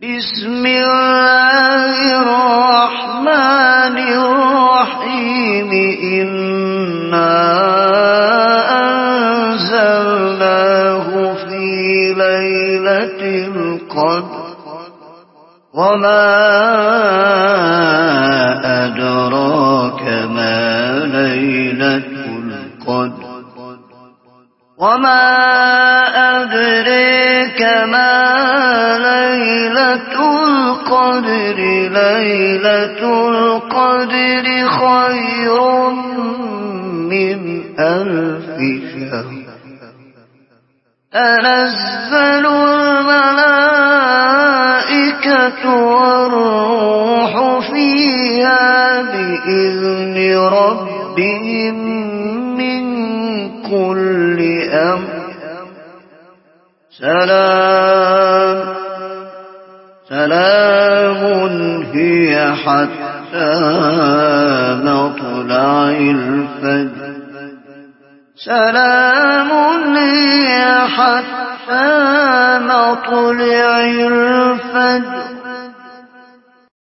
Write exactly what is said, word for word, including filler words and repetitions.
بسم الله الرحمن الرحيم إنا أنزلناه في ليلة القدر وما أدراك ما ليلة القدر وما أدريك ما ليلة القدر ليلة القدر خير من ألف شهر تنزل الملائكة والروح فيها بإذن ربهم من كل أمر سلام سلام هي حتى مطلع الفجر سلام هي حتى مطلع الفجر